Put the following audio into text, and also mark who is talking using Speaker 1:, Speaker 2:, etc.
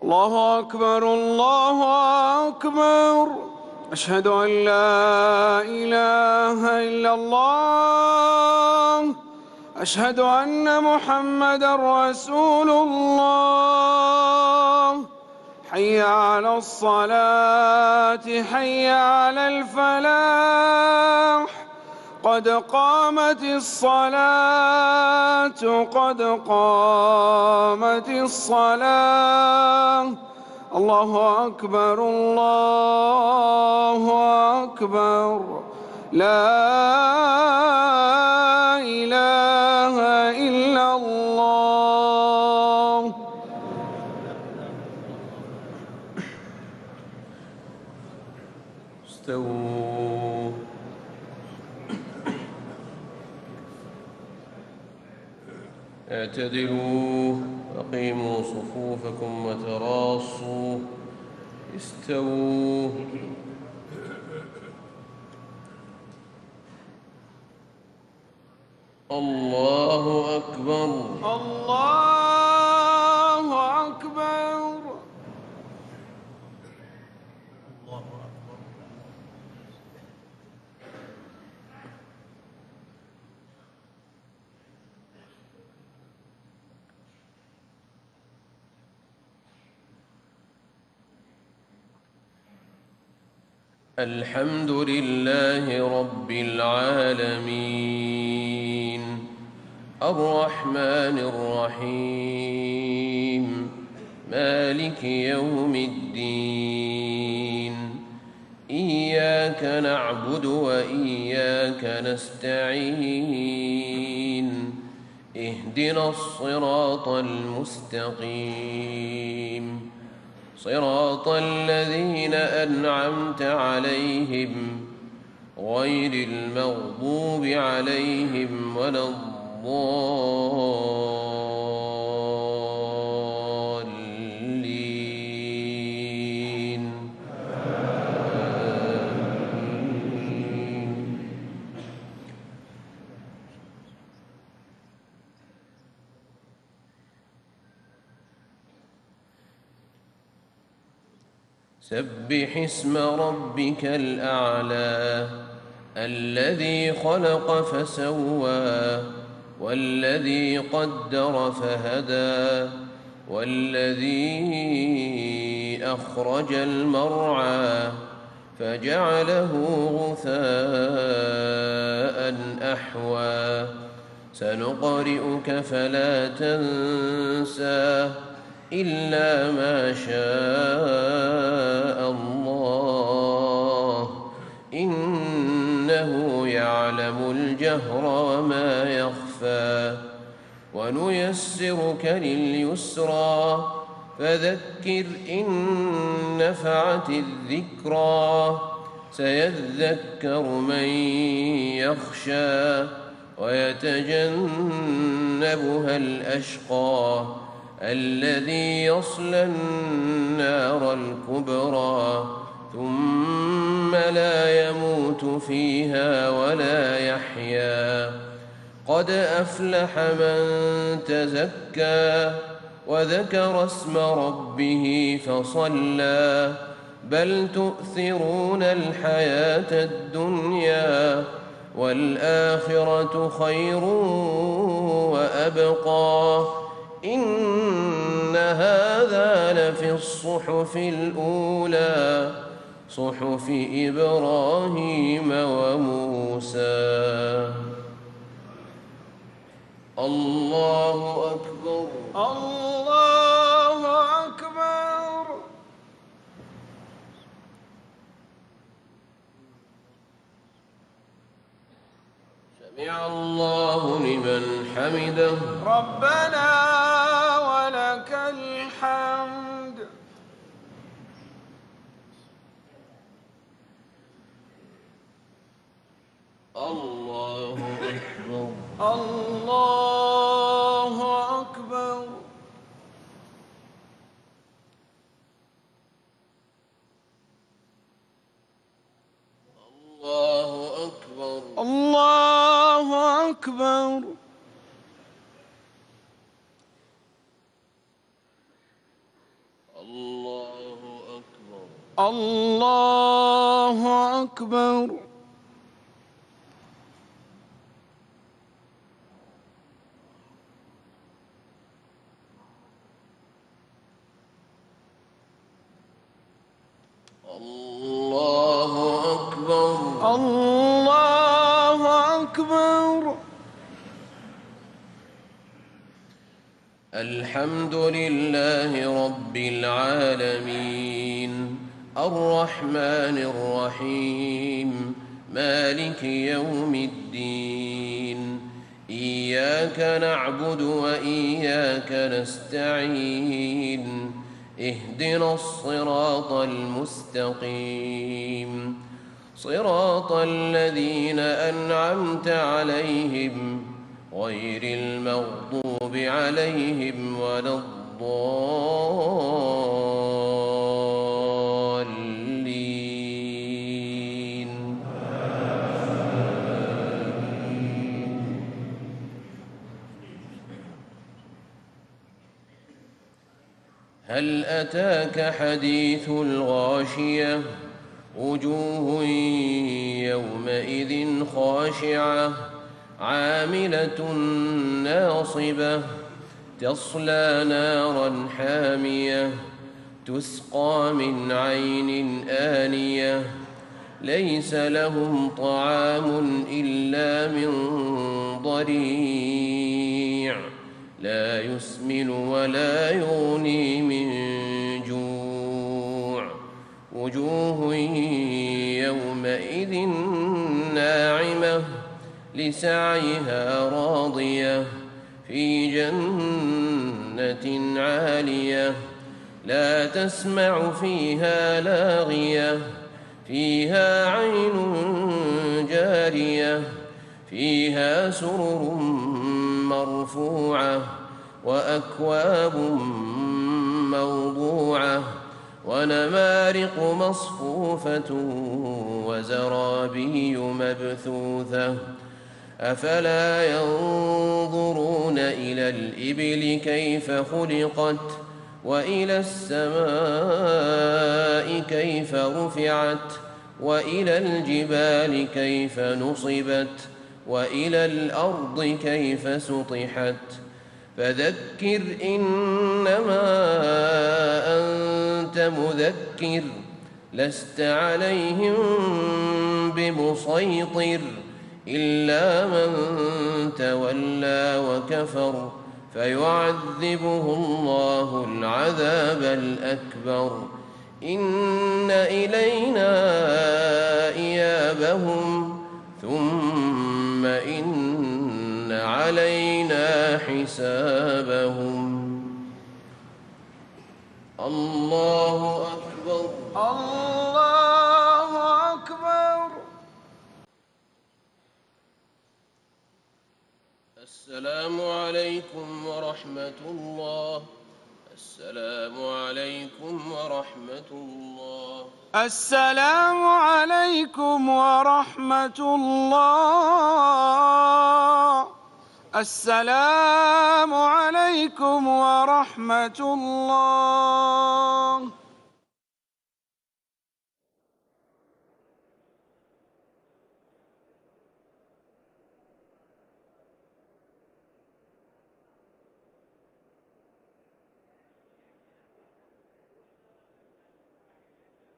Speaker 1: الله أكبر الله أكبر. أشهد أن لا إله إلا الله. أشهد أن محمدًا رسول الله. حي على الصلاة حي على الفلاح. قد قامت الصلاة قد قامت الصلاة. الله أكبر الله أكبر. لا إله إلا الله.
Speaker 2: استووا. اعتدلوا، أقيموا صفوفكم وتراصوا. استووا. الله أكبر
Speaker 1: الله أكبر.
Speaker 2: الحمد لله رب العالمين الرحمن الرحيم مالك يوم الدين. إياك نعبد وإياك نستعين. اهدنا الصراط المستقيم صراط الذين أنعمت عليهم غير المغضوب عليهم ولا الضالين. سبح اسم ربك الأعلى الذي خلق فسوى والذي قدر فهدى والذي أخرج المرعى فجعله غثاء أحوى. سنقرئك فلا تنسى إلا ما شاء الله إنه يعلم الجهر وما يخفى. ونيسرك لليسرى فذكر إن نفعت الذكرى. سيذكر من يخشى ويتجنبها الأشقى الذي يصلى النار الكبرى ثم لا يموت فيها ولا يحيا. قد أفلح من تزكى وذكر اسم ربه فصلى. بل تؤثرون الحياة الدنيا والآخرة خير وأبقى. إن هذا لفي الصحف الأولى صحف إبراهيم وموسى. الله أكبر
Speaker 1: الله أكبر.
Speaker 2: سمع الله لمن حمده.
Speaker 1: ربنا ولك الحمد.
Speaker 2: الله أكبر
Speaker 1: الله أكبر.
Speaker 2: الله أكبر
Speaker 1: الله أكبر.
Speaker 2: الله
Speaker 1: الله أكبر.
Speaker 2: الله أكبر.
Speaker 1: الله أكبر.
Speaker 2: الحمد لله رب العالمين الرحمن الرحيم مالك يوم الدين إياك نعبد وإياك نستعين اهدنا الصراط المستقيم صراط الذين أنعمت عليهم غير المغضوب عليهم ولا الضالين. هل أتاك حديث الغاشية وجوه يومئذ خاشعة عاملة ناصبة تصلى نارا حامية تسقى من عين آنية ليس لهم طعام إلا من ضريع لا يسمن ولا يغني من جوع وجوه يومئذ ناعمة لسعيها راضية في جنة عالية لا تسمع فيها لاغية فيها عين جارية فيها سرر مرفوعة وأكواب موضوعة ونمارق مصفوفة وزرابي مبثوثة أفلا ينظرون إلى الإبل كيف خلقت وإلى السماء كيف رفعت وإلى الجبال كيف نصبت وإلى الأرض كيف سطحت فذكر إنما أنت مذكر لست عليهم بمسيطر إلا من تولى وكفر فيعذبه الله العذاب الأكبر إن إلينا إيابهم ثم إن علينا حسابهم. الله أكبر.
Speaker 1: الله أكبر.
Speaker 2: السلام عليكم ورحمة الله. السلام عليكم ورحمة الله.
Speaker 1: السلام عليكم ورحمة الله. السلام عليكم ورحمة الله.